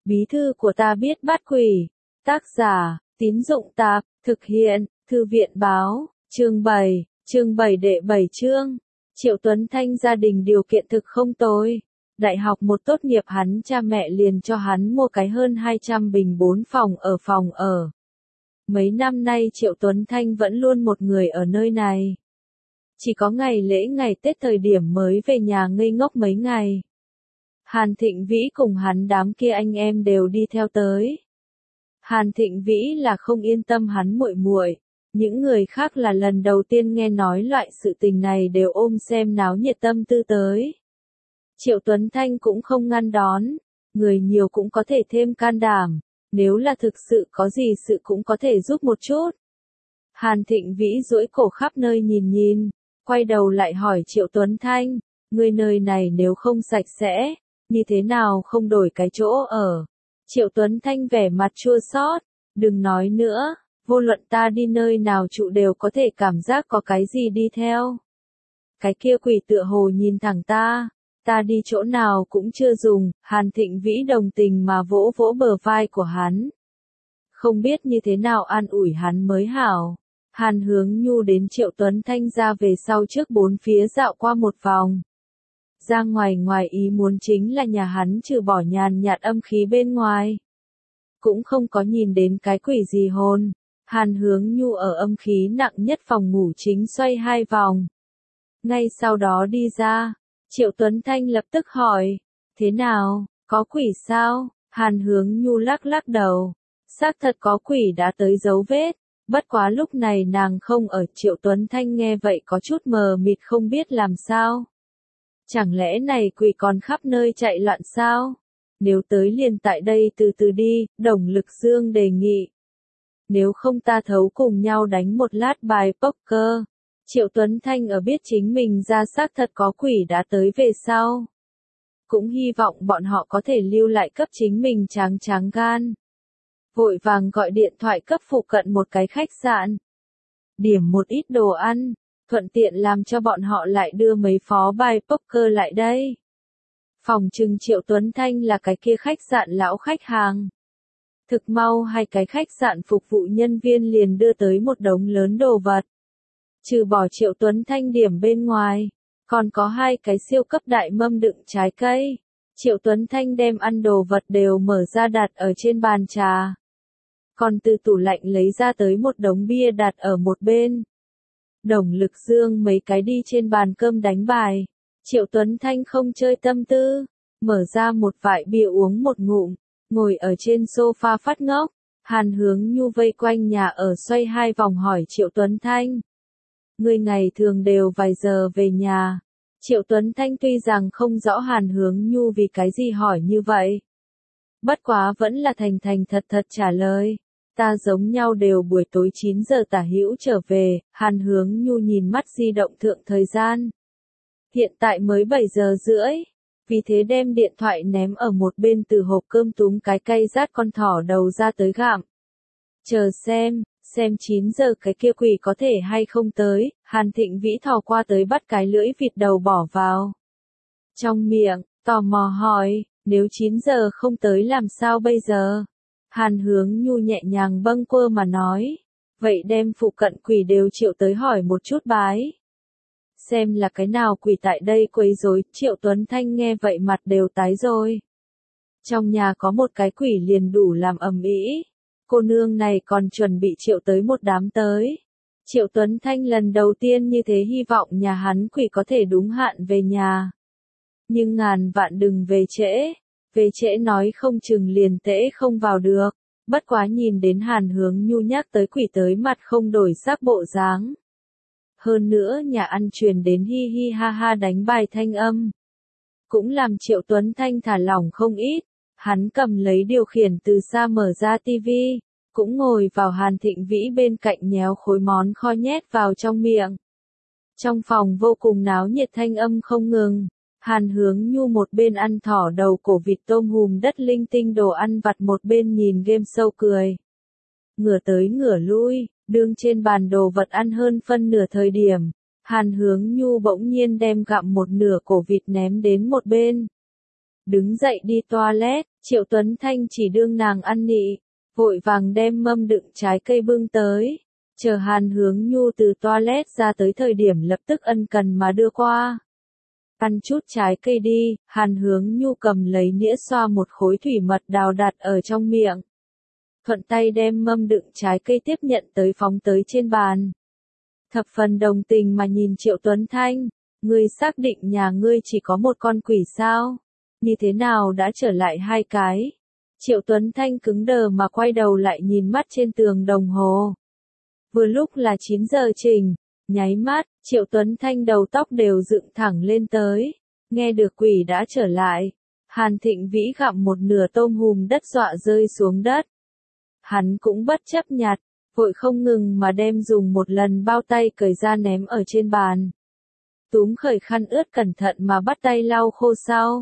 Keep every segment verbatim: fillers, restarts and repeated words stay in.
Bí thư của ta biết bắt quỷ. Tác giả, Tín Dụng Tạp, thực hiện, Thư viện Báo, chương bảy, chương bảy đệ bảy chương. Triệu Tuấn Thanh gia đình điều kiện thực không tồi. Đại học một tốt nghiệp hắn cha mẹ liền cho hắn mua cái hơn hai trăm bình bốn phòng ở phòng ở. Mấy năm nay Triệu Tuấn Thanh vẫn luôn một người ở nơi này. Chỉ có ngày lễ ngày Tết thời điểm mới về nhà ngây ngốc mấy ngày. Hàn Thịnh Vĩ cùng hắn đám kia anh em đều đi theo tới. Hàn Thịnh Vĩ là không yên tâm hắn muội muội, những người khác là lần đầu tiên nghe nói loại sự tình này đều ôm xem náo nhiệt tâm tư tới. Triệu Tuấn Thanh cũng không ngăn đón, người nhiều cũng có thể thêm can đảm, nếu là thực sự có gì sự cũng có thể giúp một chút. Hàn Thịnh Vĩ duỗi cổ khắp nơi nhìn nhìn, quay đầu lại hỏi Triệu Tuấn Thanh, người nơi này nếu không sạch sẽ, như thế nào không đổi cái chỗ ở? Triệu Tuấn Thanh vẻ mặt chua xót, đừng nói nữa, vô luận ta đi nơi nào trụ đều có thể cảm giác có cái gì đi theo. Cái kia quỷ tựa hồ nhìn thẳng ta, ta đi chỗ nào cũng chưa dùng, Hàn Thịnh Vĩ đồng tình mà vỗ vỗ bờ vai của hắn. Không biết như thế nào an ủi hắn mới hảo. Hàn Hướng Nhu đến Triệu Tuấn Thanh ra về sau trước bốn phía dạo qua một vòng. Ra ngoài ngoài ý muốn chính là nhà hắn trừ bỏ nhàn nhạt âm khí bên ngoài. Cũng không có nhìn đến cái quỷ gì hồn. Hàn Hướng Nhu ở âm khí nặng nhất phòng ngủ chính xoay hai vòng. Ngay sau đó đi ra, Triệu Tuấn Thanh lập tức hỏi, thế nào, có quỷ sao? Hàn Hướng Nhu lắc lắc đầu, xác thật có quỷ đã tới dấu vết, bất quá lúc này nàng không ở. Triệu Tuấn Thanh nghe vậy có chút mờ mịt không biết làm sao. Chẳng lẽ này quỷ còn khắp nơi chạy loạn sao? Nếu tới liền tại đây từ từ đi, Đồng Lực Dương đề nghị. Nếu không ta thấu cùng nhau đánh một lát bài poker. Triệu Tuấn Thanh ở biết chính mình ra xác thật có quỷ đã tới về sau. Cũng hy vọng bọn họ có thể lưu lại cấp chính mình tráng tráng gan. Vội vàng gọi điện thoại cấp phụ cận một cái khách sạn. Điểm một ít đồ ăn, thuận tiện làm cho bọn họ lại đưa mấy phó bài poker lại đây. Phòng trừng Triệu Tuấn Thanh là cái kia khách sạn lão khách hàng. Thực mau hai cái khách sạn phục vụ nhân viên liền đưa tới một đống lớn đồ vật. Trừ bỏ Triệu Tuấn Thanh điểm bên ngoài, còn có hai cái siêu cấp đại mâm đựng trái cây. Triệu Tuấn Thanh đem ăn đồ vật đều mở ra đặt ở trên bàn trà. Còn từ tủ lạnh lấy ra tới một đống bia đặt ở một bên. Đồng Lực Dương mấy cái đi trên bàn cơm đánh bài. Triệu Tuấn Thanh không chơi tâm tư, mở ra một vại bia uống một ngụm, ngồi ở trên sofa phát ngốc. Hàn Hướng Nhu vây quanh nhà ở xoay hai vòng hỏi Triệu Tuấn Thanh. Người ngày thường đều vài giờ về nhà. Triệu Tuấn Thanh tuy rằng không rõ Hàn Hướng Nhu vì cái gì hỏi như vậy. Bất quá vẫn là thành thành thật thật trả lời. Ta giống nhau đều buổi tối chín giờ tả hữu trở về. Hàn Hướng Nhu nhìn mắt di động thượng thời gian. Hiện tại mới bảy giờ rưỡi. Vì thế đem điện thoại ném ở một bên, từ hộp cơm túm cái cây rát con thỏ đầu ra tới gặm. Chờ xem, xem chín giờ cái kia quỷ có thể hay không tới. Hàn Thịnh Vĩ thò qua tới bắt cái lưỡi vịt đầu bỏ vào trong miệng, tò mò hỏi, nếu chín giờ không tới làm sao bây giờ? Hàn Hướng Nhu nhẹ nhàng bâng quơ mà nói, vậy đem phụ cận quỷ đều triệu tới hỏi một chút bái. Xem là cái nào quỷ tại đây quấy rối. Triệu Tuấn Thanh nghe vậy mặt đều tái rồi. Trong nhà có một cái quỷ liền đủ làm ầm ĩ. Cô nương này còn chuẩn bị triệu tới một đám tới. Triệu Tuấn Thanh lần đầu tiên như thế hy vọng nhà hắn quỷ có thể đúng hạn về nhà. Nhưng ngàn vạn đừng về trễ. Về trễ nói không chừng liền tễ không vào được. Bất quá nhìn đến Hàn Hướng Nhu nhắc tới quỷ tới mặt không đổi sắc bộ dáng. Hơn nữa nhà ăn truyền đến hi hi ha ha đánh bài thanh âm. Cũng làm Triệu Tuấn Thanh thả lỏng không ít. Hắn cầm lấy điều khiển từ xa mở ra tivi. Cũng ngồi vào Hàn Thịnh Vĩ bên cạnh nhéo khối món kho nhét vào trong miệng. Trong phòng vô cùng náo nhiệt thanh âm không ngừng. Hàn Hướng Nhu một bên ăn thỏ đầu cổ vịt tôm hùm đất linh tinh đồ ăn vặt, một bên nhìn game show cười. Ngửa tới ngửa lui, đương trên bàn đồ vật ăn hơn phân nửa thời điểm. Hàn Hướng Nhu bỗng nhiên đem gặm một nửa cổ vịt ném đến một bên. Đứng dậy đi toilet, Triệu Tuấn Thanh chỉ đương nàng ăn nị, vội vàng đem mâm đựng trái cây bưng tới, chờ Hàn Hướng Nhu từ toilet ra tới thời điểm lập tức ân cần mà đưa qua. Ăn chút trái cây đi, Hàn Hướng Nhu cầm lấy nĩa xoa một khối thủy mật đào đặt ở trong miệng. Thuận tay đem mâm đựng trái cây tiếp nhận tới phóng tới trên bàn. Thập phần đồng tình mà nhìn Triệu Tuấn Thanh, ngươi xác định nhà ngươi chỉ có một con quỷ sao? Như thế nào đã trở lại hai cái? Triệu Tuấn Thanh cứng đờ mà quay đầu lại nhìn mắt trên tường đồng hồ. Vừa lúc là chín giờ trình, nháy mắt, Triệu Tuấn Thanh đầu tóc đều dựng thẳng lên tới. Nghe được quỷ đã trở lại, Hàn Thịnh Vĩ gặm một nửa tôm hùm đất dọa rơi xuống đất. Hắn cũng bất chấp nhặt, vội không ngừng mà đem dùng một lần bao tay cởi ra ném ở trên bàn. Túm khởi khăn ướt cẩn thận mà bắt tay lau khô sau.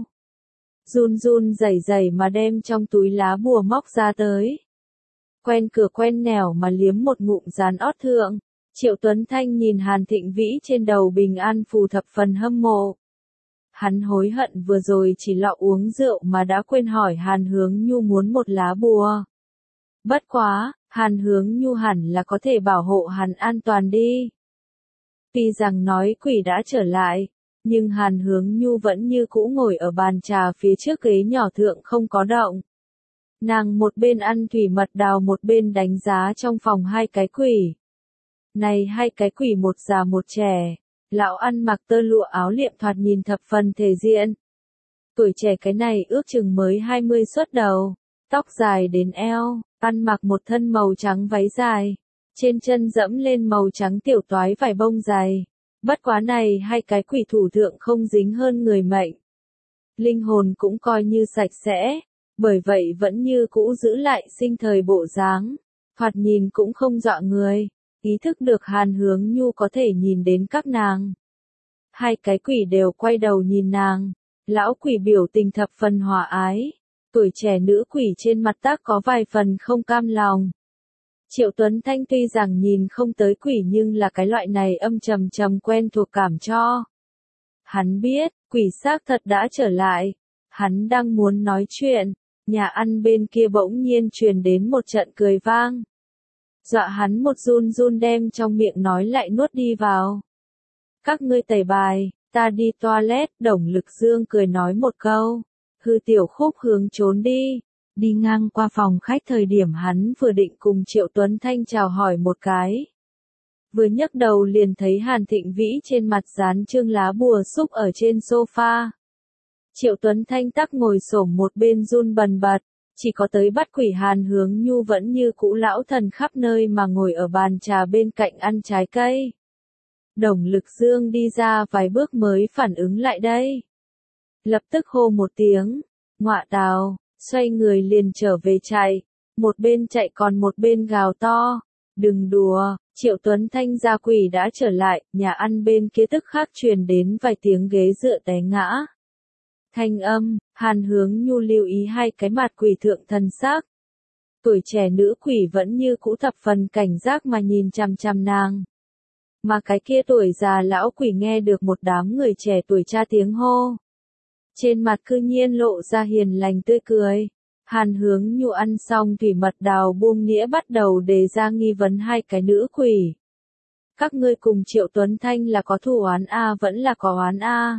Run run rẩy rẩy mà đem trong túi lá bùa móc ra tới. Quen cửa quen nẻo mà liếm một ngụm dán ót thượng. Triệu Tuấn Thanh nhìn Hàn Thịnh Vĩ trên đầu bình an phù thập phần hâm mộ. Hắn hối hận vừa rồi chỉ lọ uống rượu mà đã quên hỏi Hàn Hướng Nhu muốn một lá bùa. Bất quá, Hàn Hướng Nhu hẳn là có thể bảo hộ hắn an toàn đi. Tuy rằng nói quỷ đã trở lại, nhưng Hàn Hướng Nhu vẫn như cũ ngồi ở bàn trà phía trước ghế nhỏ thượng không có động. Nàng một bên ăn thủy mật đào một bên đánh giá trong phòng hai cái quỷ. Này hai cái quỷ một già một trẻ, lão ăn mặc tơ lụa áo liệm thoạt nhìn thập phần thể diện. Tuổi trẻ cái này ước chừng mới hai mươi xuất đầu, tóc dài đến eo, ăn mặc một thân màu trắng váy dài, trên chân dẫm lên màu trắng tiểu toái vải bông dày. Bất quá này hai cái quỷ thủ thượng không dính hơn người mệnh. Linh hồn cũng coi như sạch sẽ, bởi vậy vẫn như cũ giữ lại sinh thời bộ dáng, thoạt nhìn cũng không dọa người, ý thức được Hàn Hướng Nhu có thể nhìn đến các nàng. Hai cái quỷ đều quay đầu nhìn nàng, lão quỷ biểu tình thập phần hòa ái, tuổi trẻ nữ quỷ trên mặt tác có vài phần không cam lòng. Triệu Tuấn Thanh tuy rằng nhìn không tới quỷ nhưng là cái loại này âm trầm trầm quen thuộc cảm cho. Hắn biết, quỷ xác thật đã trở lại. Hắn đang muốn nói chuyện, nhà ăn bên kia bỗng nhiên truyền đến một trận cười vang. Dọa hắn một run run đem trong miệng nói lại nuốt đi vào. Các ngươi tẩy bài, ta đi toilet, Đồng Lực Dương cười nói một câu. Hư Tiểu Khúc hướng trốn đi. Đi ngang qua phòng khách thời điểm hắn vừa định cùng Triệu Tuấn Thanh chào hỏi một cái. Vừa nhấc đầu liền thấy Hàn Thịnh Vĩ trên mặt dán trương lá bùa xúc ở trên sofa. Triệu Tuấn Thanh tắc ngồi xổm một bên run bần bật, chỉ có tới bắt quỷ Hàn Hướng Nhu vẫn như cũ lão thần khắp nơi mà ngồi ở bàn trà bên cạnh ăn trái cây. Đồng Lực Dương đi ra vài bước mới phản ứng lại đây. Lập tức hô một tiếng, ngọa tào. Xoay người liền trở về chạy, một bên chạy còn một bên gào to, đừng đùa, Triệu Tuấn Thanh gia quỷ đã trở lại, nhà ăn bên kia tức khắc truyền đến vài tiếng ghế dựa té ngã. Thanh âm, Hàn Hướng Nhu lưu ý hai cái mặt quỷ thượng thần sắc. Tuổi trẻ nữ quỷ vẫn như cũ thập phần cảnh giác mà nhìn chằm chằm nàng. Mà cái kia tuổi già lão quỷ nghe được một đám người trẻ tuổi tra tiếng hô. Trên mặt cư nhiên lộ ra hiền lành tươi cười. Hàn Hướng Nhu ăn xong thủy mật đào buông nĩa bắt đầu đề ra nghi vấn hai cái nữ quỷ. Các ngươi cùng Triệu Tuấn Thanh là có thù oán a vẫn là có oán a?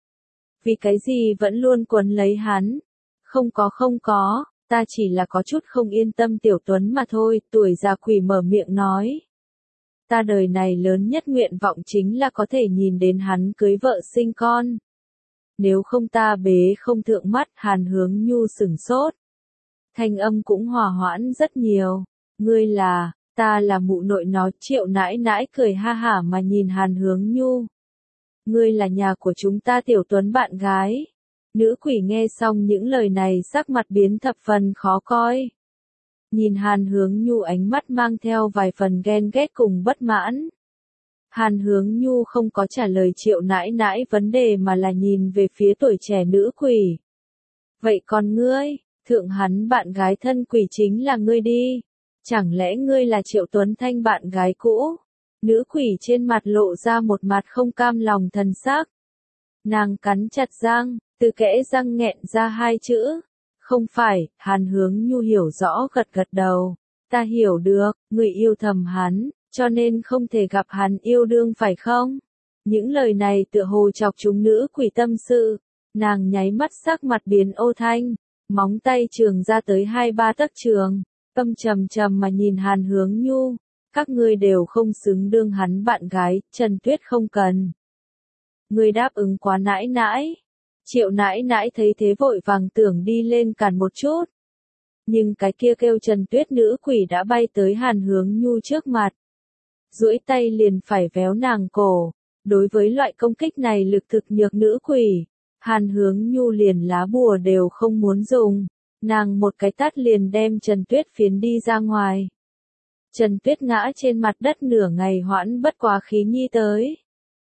Vì cái gì vẫn luôn quấn lấy hắn? Không có không có, ta chỉ là có chút không yên tâm Tiểu Tuấn mà thôi, tuổi già quỷ mở miệng nói. Ta đời này lớn nhất nguyện vọng chính là có thể nhìn đến hắn cưới vợ sinh con. Nếu không ta bế không thượng mắt. Hàn Hướng Nhu sửng sốt. Thanh âm cũng hòa hoãn rất nhiều. Ngươi là, ta là mụ nội nó. Triệu nãi nãi cười ha hả mà nhìn Hàn Hướng Nhu. Ngươi là nhà của chúng ta Tiểu Tuấn bạn gái. Nữ quỷ nghe xong những lời này sắc mặt biến thập phần khó coi. Nhìn Hàn Hướng Nhu ánh mắt mang theo vài phần ghen ghét cùng bất mãn. Hàn Hướng Nhu không có trả lời Triệu nãi nãi vấn đề mà là nhìn về phía tuổi trẻ nữ quỷ. Vậy còn ngươi, thượng hắn bạn gái thân quỷ chính là ngươi đi. Chẳng lẽ ngươi là Triệu Tuấn Thanh bạn gái cũ? Nữ quỷ trên mặt lộ ra một mặt không cam lòng thần sắc. Nàng cắn chặt răng, từ kẽ răng nghẹn ra hai chữ. Không phải, Hàn Hướng Nhu hiểu rõ gật gật đầu. Ta hiểu được, người yêu thầm hắn, cho nên không thể gặp hắn yêu đương phải không? Những lời này tựa hồ chọc chúng nữ quỷ tâm sự. Nàng nháy mắt sắc mặt biến ô thanh, móng tay trường ra tới hai ba tấc trường, tâm trầm trầm mà nhìn Hàn Hướng Nhu. Các ngươi đều không xứng đương hắn bạn gái, Trần Tuyết không cần. Ngươi đáp ứng quá nãi nãi. Triệu nãi nãi thấy thế vội vàng tưởng đi lên cản một chút. Nhưng cái kia kêu Trần Tuyết nữ quỷ đã bay tới Hàn Hướng Nhu trước mặt. Duỗi tay liền phải véo nàng cổ. Đối với loại công kích này lực thực nhược nữ quỷ, Hàn Hướng Nhu liền lá bùa đều không muốn dùng. Nàng một cái tát liền đem Trần Tuyết phiến đi ra ngoài. Trần Tuyết ngã trên mặt đất nửa ngày hoãn bất quá khí nhi tới.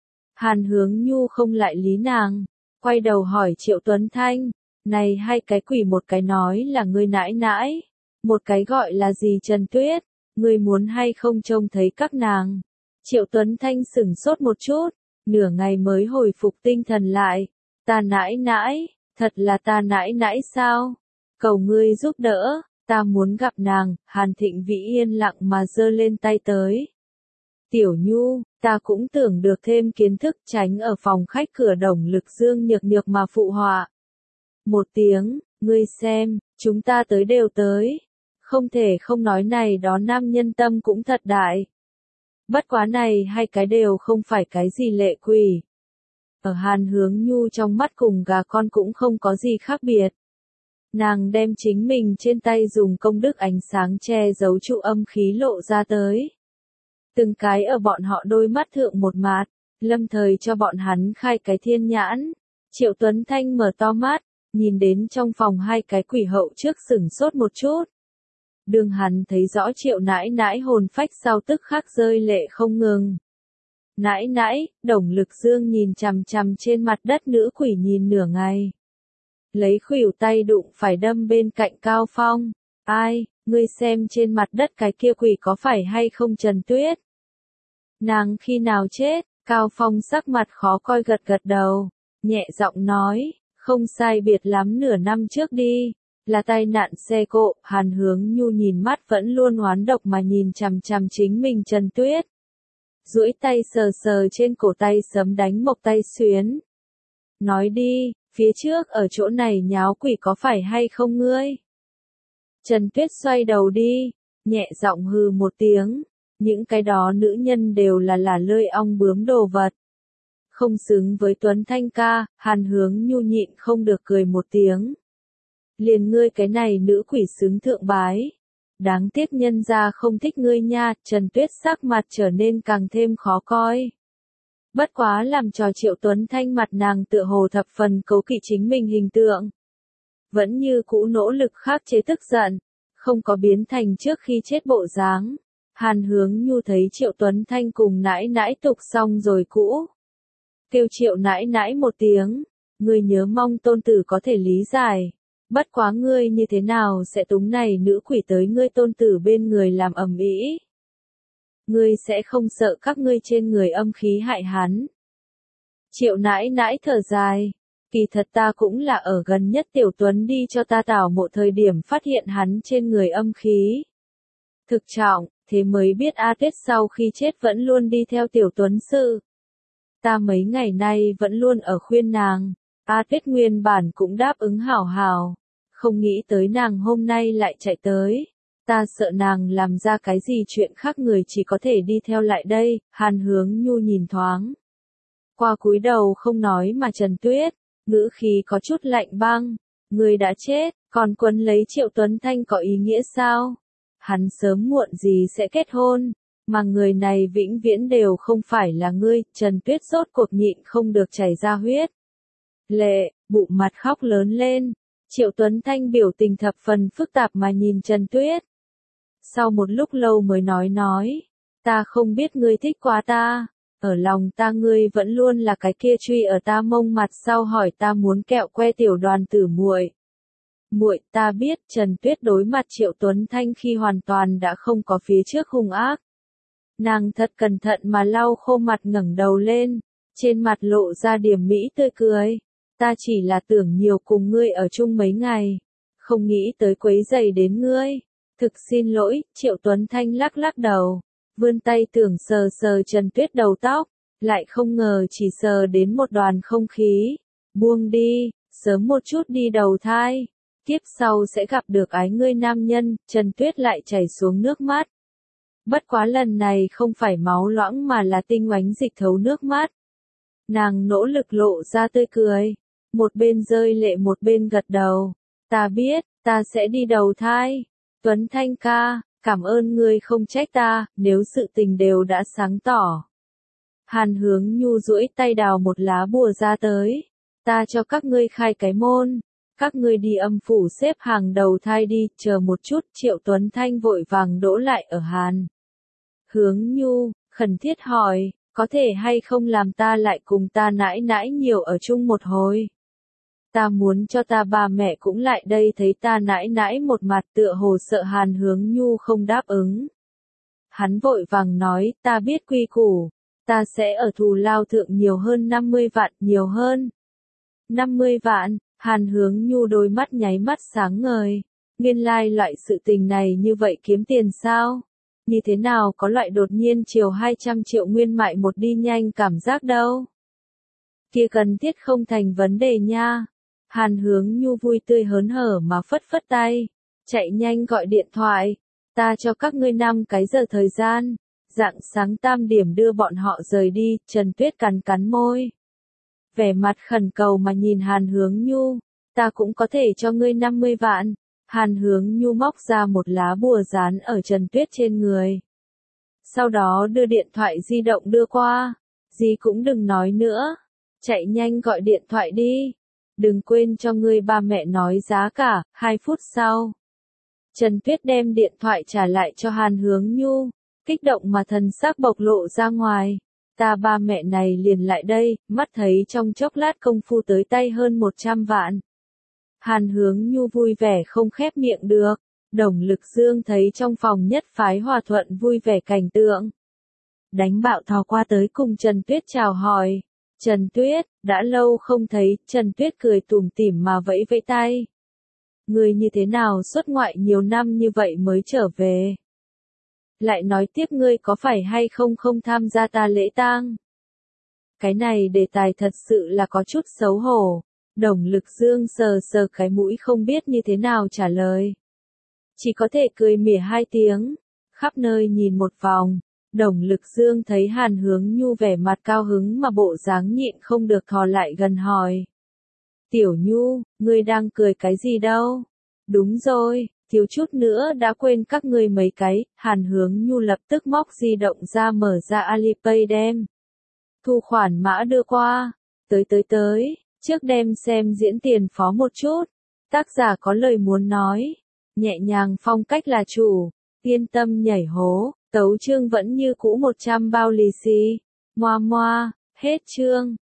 Hàn Hướng Nhu không lại lý nàng, quay đầu hỏi Triệu Tuấn Thanh, này hai cái quỷ một cái nói là ngươi nãi nãi, một cái gọi là gì Trần Tuyết, ngươi muốn hay không trông thấy các nàng. Triệu Tuấn Thanh sửng sốt một chút, nửa ngày mới hồi phục tinh thần lại, ta nãi nãi, thật là ta nãi nãi sao? Cầu ngươi giúp đỡ, ta muốn gặp nàng. Hàn Thịnh Vĩ yên lặng mà giơ lên tay tới. Tiểu Nhu, ta cũng tưởng được thêm kiến thức, tránh ở phòng khách cửa đồng lực dương nhược nhược mà phụ họa. Một tiếng, ngươi xem, chúng ta tới đều tới. Không thể không nói này đó nam nhân tâm cũng thật đại. Bất quá này hai cái đều không phải cái gì lệ quỷ. Ở Hàn Hướng Nhu trong mắt cùng gà con cũng không có gì khác biệt. Nàng đem chính mình trên tay dùng công đức ánh sáng che giấu trụ âm khí lộ ra tới. Từng cái ở bọn họ đôi mắt thượng một mạt, lâm thời cho bọn hắn khai cái thiên nhãn. Triệu Tuấn Thanh mở to mắt, nhìn đến trong phòng hai cái quỷ hậu trước sửng sốt một chút. Đường hắn thấy rõ Triệu nãi nãi hồn phách sau tức khắc rơi lệ không ngừng. Nãi nãi, Đồng Lực Dương nhìn chằm chằm trên mặt đất nữ quỷ nhìn nửa ngày. Lấy khuỷu tay đụng phải đâm bên cạnh Cao Phong. Ai, ngươi xem trên mặt đất cái kia quỷ có phải hay không Trần Tuyết? Nàng khi nào chết? Cao Phong sắc mặt khó coi gật gật đầu, nhẹ giọng nói, không sai biệt lắm nửa năm trước đi, là tai nạn xe cộ. Hàn Hướng Nhu nhìn mắt vẫn luôn oán độc mà nhìn chằm chằm chính mình Trần Tuyết. Duỗi tay sờ sờ trên cổ tay sấm đánh mộc tay xuyến. Nói đi, phía trước ở chỗ này nháo quỷ có phải hay không ngươi? Trần Tuyết xoay đầu đi, nhẹ giọng hừ một tiếng. Những cái đó nữ nhân đều là là lơi ong bướm đồ vật. Không xứng với Tuấn Thanh ca. Hàn Hướng Nhu nhịn không được cười một tiếng. Liền ngươi cái này nữ quỷ xứng thượng bái. Đáng tiếc nhân gia không thích ngươi nha. Trần Tuyết sắc mặt trở nên càng thêm khó coi. Bất quá làm trò Triệu Tuấn Thanh mặt nàng tựa hồ thập phần cấu kỵ chính mình hình tượng. Vẫn như cũ nỗ lực khắc chế tức giận, không có biến thành trước khi chết bộ dáng. Hàn Hướng Nhu thấy Triệu Tuấn Thanh cùng nãi nãi tục xong rồi cũ. Kêu Triệu nãi nãi một tiếng, ngươi nhớ mong tôn tử có thể lý giải. Bất quá ngươi như thế nào sẽ túng này nữ quỷ tới ngươi tôn tử bên người làm ầm ĩ? Ngươi sẽ không sợ các ngươi trên người âm khí hại hắn? Triệu nãi nãi thở dài, kỳ thật ta cũng là ở gần nhất Tiểu Tuấn đi cho ta tảo mộ thời điểm phát hiện hắn trên người âm khí thực trọng, thế mới biết A Tuyết sau khi chết vẫn luôn đi theo Tiểu Tuấn sự. Ta mấy ngày nay vẫn luôn ở khuyên nàng, A Tuyết nguyên bản cũng đáp ứng hảo hảo, không nghĩ tới nàng hôm nay lại chạy tới. Ta sợ nàng làm ra cái gì chuyện khác người chỉ có thể đi theo lại đây. Hàn Hướng Nhu nhìn thoáng qua cúi đầu không nói mà Trần Tuyết, ngữ khí có chút lạnh băng. Người đã chết, còn quấn lấy Triệu Tuấn Thanh có ý nghĩa sao? Hắn sớm muộn gì sẽ kết hôn, mà người này vĩnh viễn đều không phải là ngươi. Trần Tuyết rốt cuộc nhịn không được chảy ra huyết lệ, bụng mặt khóc lớn lên. Triệu Tuấn Thanh biểu tình thập phần phức tạp mà nhìn Trần Tuyết. Sau một lúc lâu mới nói nói, ta không biết ngươi thích quá ta, ở lòng ta ngươi vẫn luôn là cái kia truy ở ta mông mặt sau hỏi ta muốn kẹo que Tiểu Đoàn tử muội. Muội, ta biết. Trần Tuyết đối mặt Triệu Tuấn Thanh khi hoàn toàn đã không có phía trước hung ác. Nàng thật cẩn thận mà lau khô mặt ngẩng đầu lên, trên mặt lộ ra điểm mỹ tươi cười. Ta chỉ là tưởng nhiều cùng ngươi ở chung mấy ngày, không nghĩ tới quấy rầy đến ngươi. Thực xin lỗi, Triệu Tuấn Thanh lắc lắc đầu, vươn tay tưởng sờ sờ Trần Tuyết đầu tóc, lại không ngờ chỉ sờ đến một đoàn không khí. Buông đi, sớm một chút đi đầu thai, kiếp sau sẽ gặp được ái ngươi nam nhân. Trần Tuyết lại chảy xuống nước mắt. Bất quá lần này không phải máu loãng mà là tinh oánh dịch thấu nước mắt. Nàng nỗ lực lộ ra tươi cười, một bên rơi lệ một bên gật đầu. Ta biết, ta sẽ đi đầu thai. Tuấn Thanh ca, cảm ơn ngươi không trách ta, nếu sự tình đều đã sáng tỏ. Hàn Hướng Nhu duỗi tay đào một lá bùa ra tới. Ta cho các ngươi khai cái môn. Các ngươi đi âm phủ xếp hàng đầu thai đi, chờ một chút. Triệu Tuấn Thanh vội vàng đỗ lại ở Hàn Hướng Nhu, khẩn thiết hỏi, có thể hay không làm ta lại cùng ta nãi nãi nhiều ở chung một hồi. Ta muốn cho ta ba mẹ cũng lại đây thấy ta nãi nãi một mặt, tựa hồ sợ Hàn Hướng Nhu không đáp ứng. Hắn vội vàng nói, ta biết quy củ, ta sẽ ở thù lao thượng nhiều hơn năm mươi vạn, nhiều hơn. năm mươi vạn, Hàn Hướng Nhu đôi mắt nháy mắt sáng ngời. Nguyên lai loại sự tình này như vậy kiếm tiền sao? Như thế nào có loại đột nhiên chiều hai trăm triệu nguyên mại một đi nhanh cảm giác đâu? Kia cần thiết không thành vấn đề nha. Hàn Hướng Nhu vui tươi hớn hở mà phất phất tay. Chạy nhanh gọi điện thoại. Ta cho các ngươi năm cái giờ thời gian. Rạng sáng tam điểm đưa bọn họ rời đi. Trần Tuyết cắn cắn môi, vẻ mặt khẩn cầu mà nhìn Hàn Hướng Nhu. Ta cũng có thể cho ngươi năm mươi vạn. Hàn Hướng Nhu móc ra một lá bùa dán ở Trần Tuyết trên người. Sau đó đưa điện thoại di động đưa qua. Gì cũng đừng nói nữa. Chạy nhanh gọi điện thoại đi. Đừng quên cho ngươi ba mẹ nói giá cả. Hai phút sau, Trần Tuyết đem điện thoại trả lại cho Hàn Hướng Nhu. Kích động mà thần sắc bộc lộ ra ngoài. Ta ba mẹ này liền lại đây, mắt thấy trong chốc lát công phu tới tay hơn một trăm vạn. Hàn Hướng Nhu vui vẻ không khép miệng được. Đồng Lực Dương thấy trong phòng nhất phái hòa thuận vui vẻ cảnh tượng. Đánh bạo thò qua tới cùng Trần Tuyết chào hỏi. Trần Tuyết, đã lâu không thấy. Trần Tuyết cười tủm tỉm mà vẫy vẫy tay. Người như thế nào xuất ngoại nhiều năm như vậy mới trở về? Lại nói tiếp ngươi có phải hay không không tham gia ta lễ tang? Cái này đề tài thật sự là có chút xấu hổ. Đồng Lực Dương sờ sờ cái mũi không biết như thế nào trả lời. Chỉ có thể cười mỉa hai tiếng. Khắp nơi nhìn một vòng. Đồng Lực Dương thấy Hàn Hướng Nhu vẻ mặt cao hứng mà bộ dáng nhịn không được thò lại gần hỏi. Tiểu Nhu, ngươi đang cười cái gì đâu? Đúng rồi, thiếu chút nữa đã quên các ngươi mấy cái. Hàn Hướng Nhu lập tức móc di động ra mở ra Alipay đem thu khoản mã đưa qua. Tới tới tới, trước đem xem diễn tiền phó một chút. Tác giả có lời muốn nói. Nhẹ nhàng phong cách là chủ. Yên tâm nhảy hố. Tấu chương vẫn như cũ một trăm bao lì xì. Moa moa, hết chương.